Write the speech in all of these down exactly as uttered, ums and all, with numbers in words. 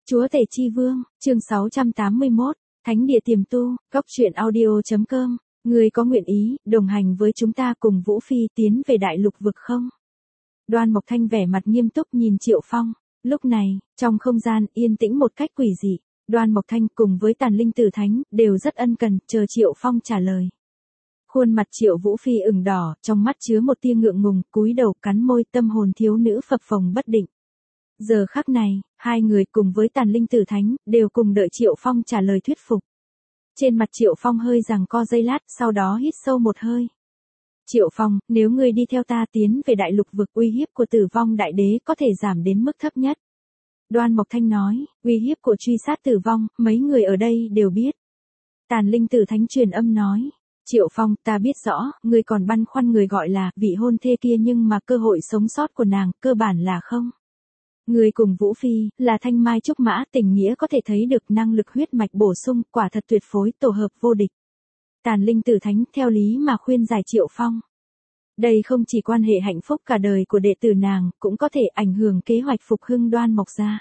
Chúa Tể Chi Vương, chương sáu trăm tám mươi mốt, Thánh địa tiềm tu, góc truyện audio.com, người có nguyện ý, đồng hành với chúng ta cùng Vũ Phi tiến về đại lục vực không? Đoan Mộc Thanh vẻ mặt nghiêm túc nhìn Triệu Phong, lúc này, trong không gian yên tĩnh một cách quỷ dị, Đoan Mộc Thanh cùng với Tàn Linh Tử Thánh đều rất ân cần chờ Triệu Phong trả lời. Khuôn mặt Triệu Vũ Phi ửng đỏ, trong mắt chứa một tia ngượng ngùng, cúi đầu cắn môi, tâm hồn thiếu nữ phập phồng bất định. Giờ khắc này, hai người cùng với Tàn Linh Tử Thánh đều cùng đợi Triệu Phong trả lời thuyết phục. Trên mặt Triệu Phong hơi giằng co giây lát, sau đó hít sâu một hơi. Triệu Phong, nếu ngươi đi theo ta tiến về đại lục vực, uy hiếp của Tử Vong Đại Đế có thể giảm đến mức thấp nhất. Đoan Mộc Thanh nói, uy hiếp của truy sát Tử Vong, mấy người ở đây đều biết. Tàn Linh Tử Thánh truyền âm nói, Triệu Phong, ta biết rõ, ngươi còn băn khoăn người gọi là vị hôn thê kia, nhưng mà cơ hội sống sót của nàng, cơ bản là không. Người cùng Vũ Phi, là thanh mai trúc mã, tình nghĩa có thể thấy được, năng lực huyết mạch bổ sung, quả thật tuyệt phối, tổ hợp vô địch. Tàn Linh Tử Thánh theo lý mà khuyên giải Triệu Phong. Đây không chỉ quan hệ hạnh phúc cả đời của đệ tử nàng, cũng có thể ảnh hưởng kế hoạch phục hưng Đoan Mộc gia.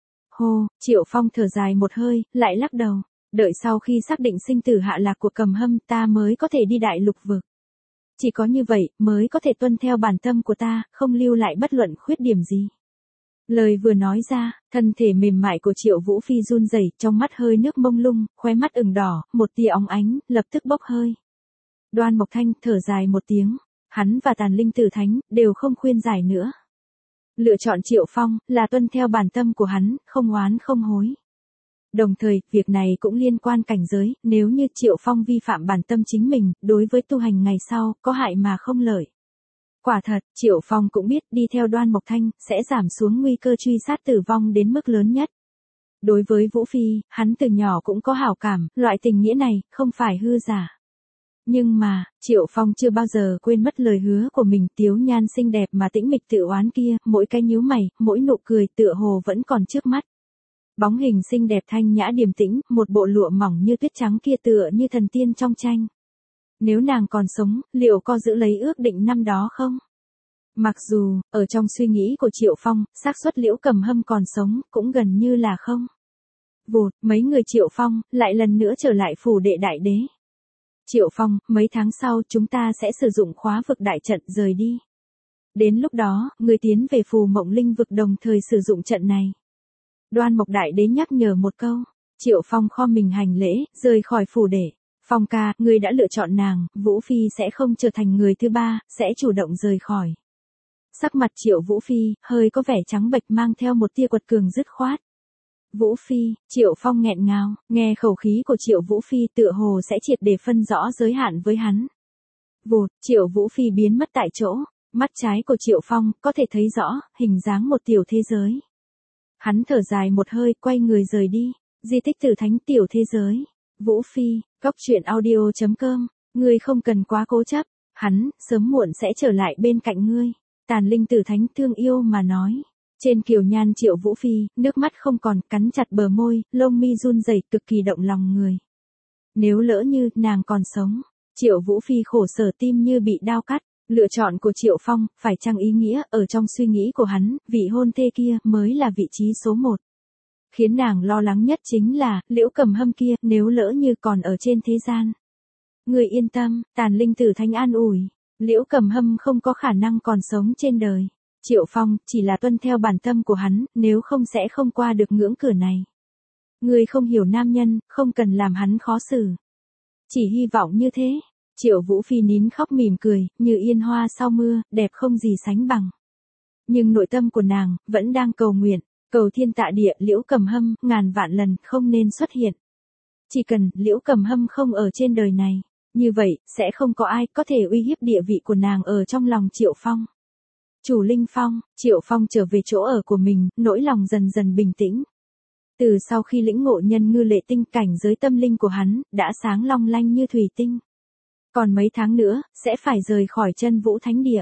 Hô, Triệu Phong thở dài một hơi, lại lắc đầu, đợi sau khi xác định sinh tử hạ lạc của Cầm Hâm, ta mới có thể đi đại lục vực. Chỉ có như vậy, mới có thể tuân theo bản tâm của ta, không lưu lại bất luận khuyết điểm gì. Lời vừa nói ra, thân thể mềm mại của Triệu Vũ Phi run rẩy, trong mắt hơi nước mông lung, khóe mắt ửng đỏ, một tia óng ánh, lập tức bốc hơi. Đoan Mộc Thanh thở dài một tiếng, hắn và Tàn Linh Tử Thánh đều không khuyên giải nữa. Lựa chọn Triệu Phong là tuân theo bản tâm của hắn, không oán không hối. Đồng thời, việc này cũng liên quan cảnh giới, nếu như Triệu Phong vi phạm bản tâm chính mình, đối với tu hành ngày sau, có hại mà không lợi. Quả thật, Triệu Phong cũng biết đi theo Đoan Mộc Thanh, sẽ giảm xuống nguy cơ truy sát Tử Vong đến mức lớn nhất. Đối với Vũ Phi, hắn từ nhỏ cũng có hảo cảm, loại tình nghĩa này, không phải hư giả. Nhưng mà, Triệu Phong chưa bao giờ quên mất lời hứa của mình, tiếu nhan xinh đẹp mà tĩnh mịch tự oán kia, mỗi cái nhíu mày, mỗi nụ cười tựa hồ vẫn còn trước mắt. Bóng hình xinh đẹp thanh nhã điềm tĩnh, một bộ lụa mỏng như tuyết trắng kia tựa như thần tiên trong tranh. Nếu nàng còn sống, liệu có giữ lấy ước định năm đó không? Mặc dù, ở trong suy nghĩ của Triệu Phong, xác suất Liễu Cầm Hâm còn sống, cũng gần như là không. Vụt, mấy người Triệu Phong, lại lần nữa trở lại phủ đệ đại đế. Triệu Phong, mấy tháng sau chúng ta sẽ sử dụng khóa vực đại trận rời đi. Đến lúc đó, người tiến về phù mộng linh vực đồng thời sử dụng trận này. Đoan Mộc Đại Đế nhắc nhở một câu. Triệu Phong khom mình hành lễ, rời khỏi phủ đệ. Phong ca, ngươi đã lựa chọn nàng, Vũ Phi sẽ không trở thành người thứ ba, sẽ chủ động rời khỏi. Sắc mặt Triệu Vũ Phi, hơi có vẻ trắng bệch, mang theo một tia quật cường dứt khoát. Vũ Phi, Triệu Phong nghẹn ngào, nghe khẩu khí của Triệu Vũ Phi tựa hồ sẽ triệt để phân rõ giới hạn với hắn. Vụt, Triệu Vũ Phi biến mất tại chỗ, mắt trái của Triệu Phong có thể thấy rõ, hình dáng một tiểu thế giới. Hắn thở dài một hơi, quay người rời đi, di tích Tử Thánh tiểu thế giới. Vũ Phi, góc truyện audio.com, ngươi không cần quá cố chấp, hắn, sớm muộn sẽ trở lại bên cạnh ngươi. Tàn Linh Tử Thánh thương yêu mà nói. Trên kiều nhan Triệu Vũ Phi, nước mắt không còn, cắn chặt bờ môi, lông mi run rẩy, cực kỳ động lòng người. Nếu lỡ như nàng còn sống, Triệu Vũ Phi khổ sở, tim như bị đao cắt. Lựa chọn của Triệu Phong, phải chăng ý nghĩa, ở trong suy nghĩ của hắn, vị hôn thê kia mới là vị trí số một. Khiến nàng lo lắng nhất chính là, Liễu Cầm Hâm kia, nếu lỡ như còn ở trên thế gian. Người yên tâm, Tàn Linh Tử Thánh an ủi, Liễu Cầm Hâm không có khả năng còn sống trên đời. Triệu Phong, chỉ là tuân theo bản tâm của hắn, nếu không sẽ không qua được ngưỡng cửa này. Người không hiểu nam nhân, không cần làm hắn khó xử. Chỉ hy vọng như thế. Triệu Vũ Phi nín khóc mỉm cười, như yên hoa sau mưa, đẹp không gì sánh bằng. Nhưng nội tâm của nàng, vẫn đang cầu nguyện, cầu thiên tạ địa, Liễu Cầm Hâm, ngàn vạn lần, không nên xuất hiện. Chỉ cần, Liễu Cầm Hâm không ở trên đời này, như vậy, sẽ không có ai có thể uy hiếp địa vị của nàng ở trong lòng Triệu Phong. Chủ Linh Phong, Triệu Phong trở về chỗ ở của mình, nỗi lòng dần dần bình tĩnh. Từ sau khi lĩnh ngộ nhân ngư lệ tinh, cảnh giới tâm linh của hắn, đã sáng long lanh như thủy tinh. Còn mấy tháng nữa, sẽ phải rời khỏi chân Vũ Thánh Địa.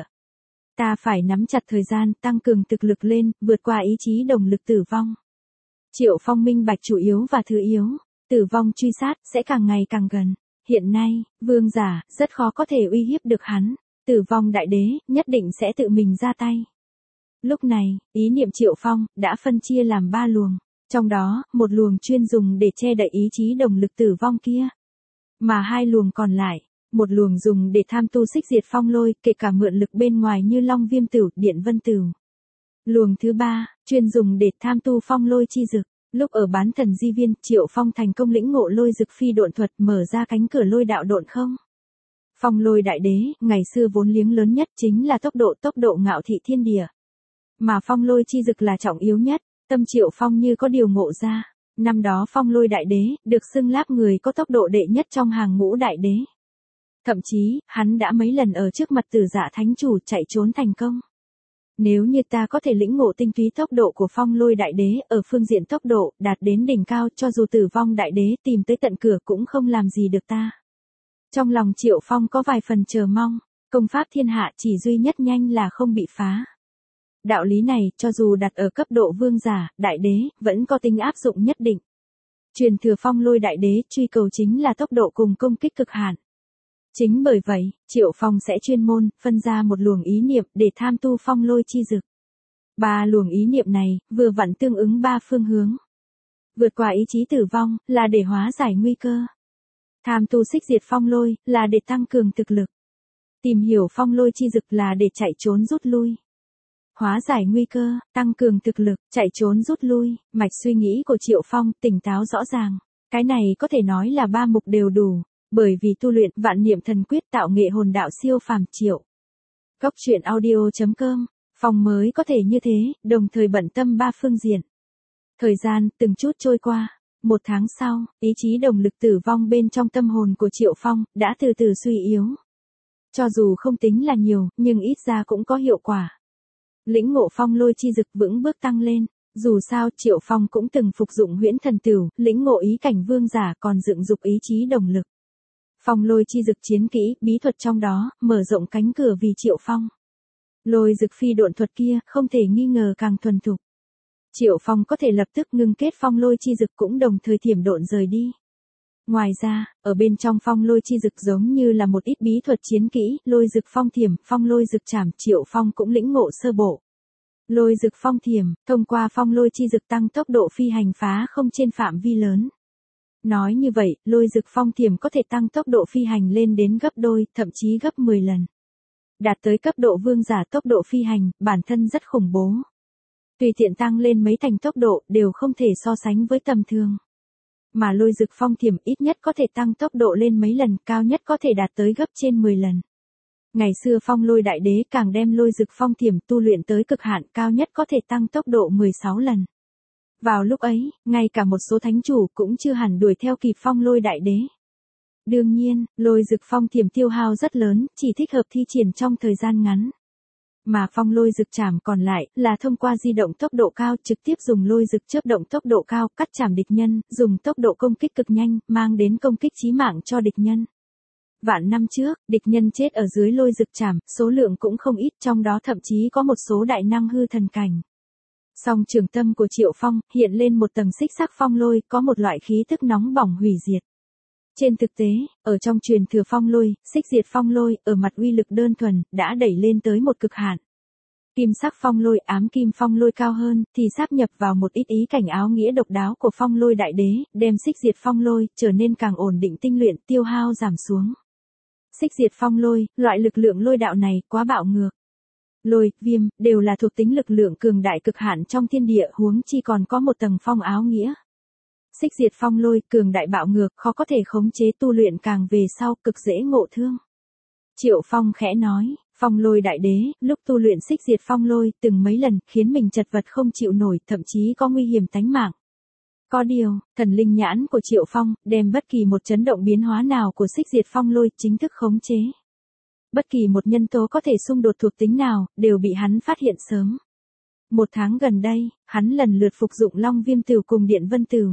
Ta phải nắm chặt thời gian, tăng cường thực lực lên, vượt qua ý chí đồng lực Tử Vong. Triệu Phong minh bạch chủ yếu và thứ yếu, Tử Vong truy sát, sẽ càng ngày càng gần. Hiện nay, vương giả, rất khó có thể uy hiếp được hắn. Tử Vong Đại Đế, nhất định sẽ tự mình ra tay. Lúc này, ý niệm Triệu Phong, đã phân chia làm ba luồng. Trong đó, một luồng chuyên dùng để che đậy ý chí đồng lực tử vong kia. Mà hai luồng còn lại, một luồng dùng để tham tu xích diệt phong lôi, kể cả mượn lực bên ngoài như long viêm tửu, điện vân tửu. Luồng thứ ba, chuyên dùng để tham tu phong lôi chi dực. Lúc ở bán thần di viên, Triệu Phong thành công lĩnh ngộ lôi dực phi độn thuật, mở ra cánh cửa lôi đạo độn không. Phong lôi đại đế, ngày xưa vốn liếng lớn nhất chính là tốc độ tốc độ ngạo thị thiên địa. Mà phong lôi chi dực là trọng yếu nhất, tâm Triệu Phong như có điều ngộ ra. Năm đó phong lôi đại đế, được xưng láp người có tốc độ đệ nhất trong hàng ngũ đại đế. Thậm chí, hắn đã mấy lần ở trước mặt Tử Dạ Thánh Chủ chạy trốn thành công. Nếu như ta có thể lĩnh ngộ tinh túy tốc độ của phong lôi đại đế ở phương diện tốc độ đạt đến đỉnh cao, cho dù tử vong đại đế tìm tới tận cửa cũng không làm gì được ta. Trong lòng Triệu Phong có vài phần chờ mong, công pháp thiên hạ chỉ duy nhất nhanh là không bị phá. Đạo lý này, cho dù đặt ở cấp độ vương giả, đại đế, vẫn có tính áp dụng nhất định. Truyền thừa phong lôi đại đế truy cầu chính là tốc độ cùng công kích cực hạn. Chính bởi vậy, Triệu Phong sẽ chuyên môn, phân ra một luồng ý niệm để tham tu phong lôi chi dực. Ba luồng ý niệm này, vừa vặn tương ứng ba phương hướng. Vượt qua ý chí tử vong, là để hóa giải nguy cơ. Tham tu xích diệt phong lôi, là để tăng cường thực lực. Tìm hiểu phong lôi chi dực là để chạy trốn rút lui. Hóa giải nguy cơ, tăng cường thực lực, chạy trốn rút lui, mạch suy nghĩ của Triệu Phong tỉnh táo rõ ràng. Cái này có thể nói là ba mục đều đủ. Bởi vì tu luyện vạn niệm thần quyết tạo nghệ hồn đạo siêu phàm Triệu. Góc truyện audio chấm com, Phong mới có thể như thế, đồng thời bận tâm ba phương diện. Thời gian từng chút trôi qua, một tháng sau, ý chí đồng lực tử vong bên trong tâm hồn của Triệu Phong đã từ từ suy yếu. Cho dù không tính là nhiều, nhưng ít ra cũng có hiệu quả. Lĩnh ngộ phong lôi chi dực vững bước tăng lên. Dù sao, Triệu Phong cũng từng phục dụng huyễn thần tửu, lĩnh ngộ ý cảnh vương giả còn dựng dục ý chí đồng lực. Phong lôi chi dực chiến kỹ, bí thuật trong đó, mở rộng cánh cửa vì Triệu Phong. Lôi dực phi độn thuật kia, không thể nghi ngờ càng thuần thục. Triệu Phong có thể lập tức ngưng kết phong lôi chi dực cũng đồng thời thiểm độn rời đi. Ngoài ra, ở bên trong phong lôi chi dực giống như là một ít bí thuật chiến kỹ, lôi dực phong thiểm, phong lôi dực trảm, Triệu Phong cũng lĩnh ngộ sơ bộ. Lôi dực phong thiểm, thông qua phong lôi chi dực tăng tốc độ phi hành phá không trên phạm vi lớn. Nói như vậy, lôi dực phong thiểm có thể tăng tốc độ phi hành lên đến gấp đôi, thậm chí gấp mười lần. Đạt tới cấp độ vương giả tốc độ phi hành, bản thân rất khủng bố. Tùy tiện tăng lên mấy thành tốc độ, đều không thể so sánh với tầm thường. Mà lôi dực phong thiểm ít nhất có thể tăng tốc độ lên mấy lần, cao nhất có thể đạt tới gấp trên mười lần. Ngày xưa phong lôi đại đế càng đem lôi dực phong thiểm tu luyện tới cực hạn, cao nhất có thể tăng tốc độ mười sáu lần. Vào lúc ấy, ngay cả một số thánh chủ cũng chưa hẳn đuổi theo kịp phong lôi đại đế. Đương nhiên, lôi dực phong thiểm tiêu hao rất lớn, chỉ thích hợp thi triển trong thời gian ngắn. Mà phong lôi dực chảm còn lại, là thông qua di động tốc độ cao, trực tiếp dùng lôi dực chớp động tốc độ cao, cắt chảm địch nhân, dùng tốc độ công kích cực nhanh, mang đến công kích chí mạng cho địch nhân. Vạn năm trước, địch nhân chết ở dưới lôi dực chảm, số lượng cũng không ít, trong đó thậm chí có một số đại năng hư thần cảnh. Song trường tâm của Triệu Phong, hiện lên một tầng xích sắc phong lôi, có một loại khí tức nóng bỏng hủy diệt. Trên thực tế, ở trong truyền thừa phong lôi, xích diệt phong lôi, ở mặt uy lực đơn thuần, đã đẩy lên tới một cực hạn. Kim sắc phong lôi, ám kim phong lôi cao hơn, thì sáp nhập vào một ít ý cảnh áo nghĩa độc đáo của phong lôi đại đế, đem xích diệt phong lôi, trở nên càng ổn định tinh luyện, tiêu hao giảm xuống. Xích diệt phong lôi, loại lực lượng lôi đạo này, quá bạo ngược. Lôi, viêm, đều là thuộc tính lực lượng cường đại cực hạn trong thiên địa, huống chi còn có một tầng phong áo nghĩa. Xích diệt phong lôi, cường đại bạo ngược, khó có thể khống chế, tu luyện càng về sau, cực dễ ngộ thương. Triệu Phong khẽ nói, phong lôi đại đế, lúc tu luyện xích diệt phong lôi, từng mấy lần, khiến mình chật vật không chịu nổi, thậm chí có nguy hiểm tánh mạng. Có điều, thần linh nhãn của Triệu Phong, đem bất kỳ một chấn động biến hóa nào của xích diệt phong lôi, chính thức khống chế. Bất kỳ một nhân tố có thể xung đột thuộc tính nào, đều bị hắn phát hiện sớm. Một tháng gần đây, hắn lần lượt phục dụng long viêm tửu cùng điện vân tửu.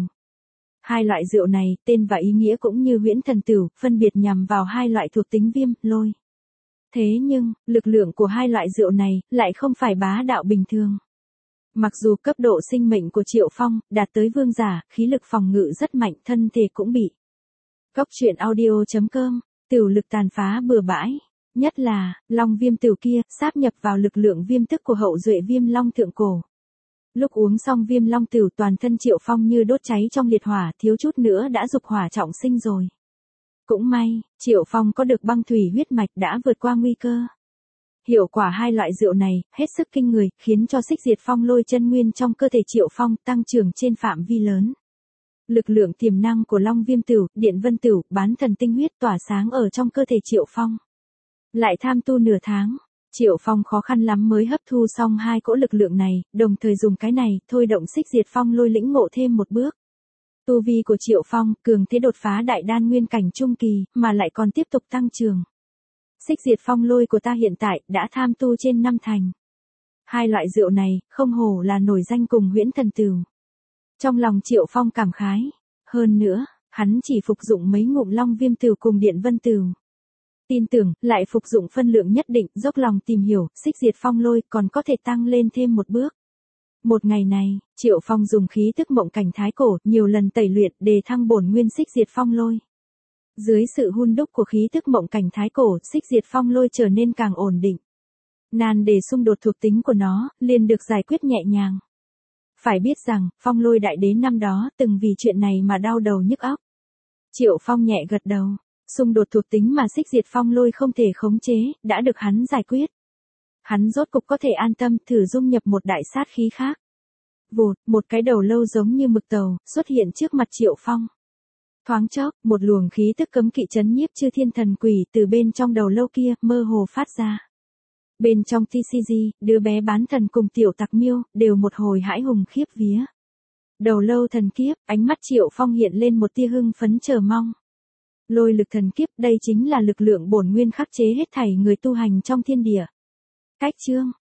Hai loại rượu này, tên và ý nghĩa cũng như huyễn thần tửu, phân biệt nhằm vào hai loại thuộc tính viêm, lôi. Thế nhưng, lực lượng của hai loại rượu này, lại không phải bá đạo bình thường. Mặc dù cấp độ sinh mệnh của Triệu Phong, đạt tới vương giả, khí lực phòng ngự rất mạnh, thân thể cũng bị. Góc truyện audio chấm com, tửu lực tàn phá bừa bãi. Nhất là, long viêm tửu kia, sáp nhập vào lực lượng viêm tức của hậu duệ viêm long thượng cổ. Lúc uống xong viêm long tửu toàn thân Triệu Phong như đốt cháy trong liệt hỏa, thiếu chút nữa đã dục hỏa trọng sinh rồi. Cũng may, Triệu Phong có được băng thủy huyết mạch đã vượt qua nguy cơ. Hiệu quả hai loại rượu này, hết sức kinh người, khiến cho xích diệt phong lôi chân nguyên trong cơ thể Triệu Phong tăng trưởng trên phạm vi lớn. Lực lượng tiềm năng của Long Viêm Tửu, Điện Vân Tửu, bán thần tinh huyết tỏa sáng ở trong cơ thể Triệu Phong. Lại tham tu nửa tháng, Triệu Phong khó khăn lắm mới hấp thu xong hai cỗ lực lượng này, đồng thời dùng cái này thôi động xích diệt phong lôi lĩnh ngộ thêm một bước. Tu vi của Triệu Phong cường thế đột phá đại đan nguyên cảnh trung kỳ, mà lại còn tiếp tục tăng trưởng. Xích diệt phong lôi của ta hiện tại đã tham tu trên năm thành. Hai loại rượu này, không hổ là nổi danh cùng huyễn thần tửu. Trong lòng Triệu Phong cảm khái. Hơn nữa, hắn chỉ phục dụng mấy ngụm Long Viêm Tửu cùng Điện Vân Tửu. Tin tưởng, lại phục dụng phân lượng nhất định, dốc lòng tìm hiểu, xích diệt phong lôi còn có thể tăng lên thêm một bước. Một ngày này, Triệu Phong dùng khí tức mộng cảnh thái cổ, nhiều lần tẩy luyện để thăng bổn nguyên xích diệt phong lôi. Dưới sự hun đúc của khí tức mộng cảnh thái cổ, xích diệt phong lôi trở nên càng ổn định. Nan đề xung đột thuộc tính của nó, liền được giải quyết nhẹ nhàng. Phải biết rằng, phong lôi đại đế năm đó, từng vì chuyện này mà đau đầu nhức óc. Triệu Phong nhẹ gật đầu. Xung đột thuộc tính mà xích diệt phong lôi không thể khống chế, đã được hắn giải quyết. Hắn rốt cục có thể an tâm thử dung nhập một đại sát khí khác. Vụt, một cái đầu lâu giống như mực tàu, xuất hiện trước mặt Triệu Phong. Thoáng chốc, một luồng khí tức cấm kỵ chấn nhiếp chư thiên thần quỷ từ bên trong đầu lâu kia, mơ hồ phát ra. Bên trong tê xê giê, đứa bé bán thần cùng tiểu tặc miêu, đều một hồi hãi hùng khiếp vía. Đầu lâu thần kiếp, ánh mắt Triệu Phong hiện lên một tia hưng phấn chờ mong. Lôi lực thần kiếp, đây chính là lực lượng bổn nguyên khắc chế hết thảy người tu hành trong thiên địa. Cách chương,